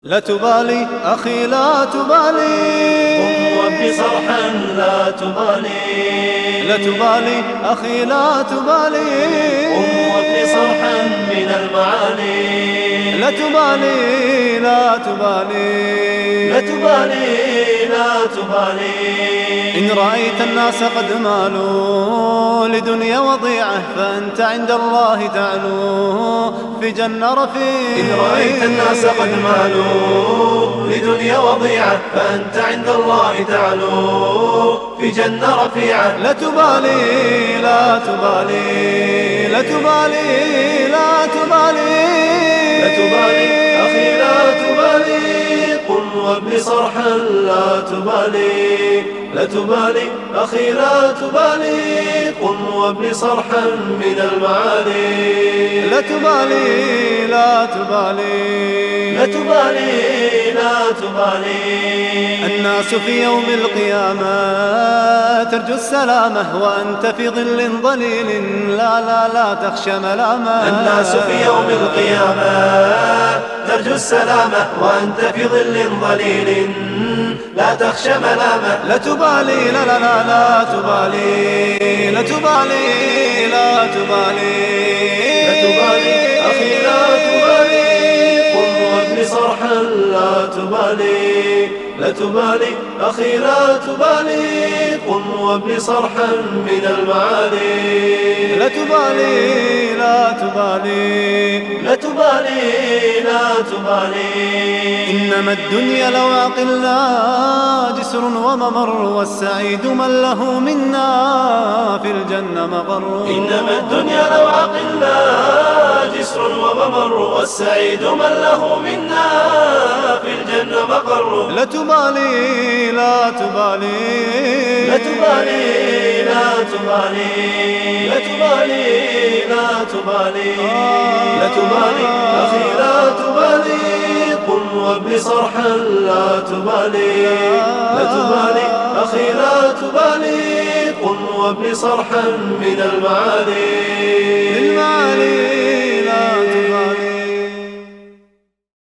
لا تبالي أخي لا تبالي، قم وابن صرحا لا تبالي. لا تبالي أخي لا تبالي، قم وابن صرحا من المعالي. لا تبالي لا تبالي، لا تبالي لا تبالي. إن رأيت الناس قد مالوا لدنيا وضيعة فأنت عند الله تعلو في جنة رفيع. إن رأيت الناس قد مالوا لدنيا وضيعة فأنت عند الله تعلو في جنة رفيعة. لا تبالي لا تبالي، لا تبالي لا تبالي، لا تبالي أخي لا تبالي. قم وابن صرحا لا تبالي. لا تبالي أخي لا تبالي. قم وابن صرحا من المعالي. لا تبالي لا تبالي، لا تبالي لا تبالي. الناس في يوم القيامة ترجو السلامة وأنت في ظل ظليل لا لا لا تخشى ملامة. الناس في يوم القيامة ترجو السلامة وأنت في ظل ظليل لا تخشى ملامة. لا تبالي لا لا لا لا تبالي، لا تبالي لا تبالي، لا تبالي أخي لا تبالي. قم وابن صرحا لا تبالي. لا تبالي أخي لا تبالي. قم وابن صرحا من المعالي. لا تبالي لا تبالي، لا تبالي لا تبالي. إنما الدنيا لواقلنا جسر وممر والسعيد من له منا في الجنة مقر. إنما الدنيا لواقلنا جسر وممر والسعيد من له منا في الجنة مقر. لا تبالي لا تبالي، لا تبالي لا تبالي. لا تبالي لا تبالي. لا تبالي أخي لا تبالي. قم وابن صرحا لا تبالي. لا تبالي أخي لا تبالي. قم وابن صرحا من المعالي. المعالي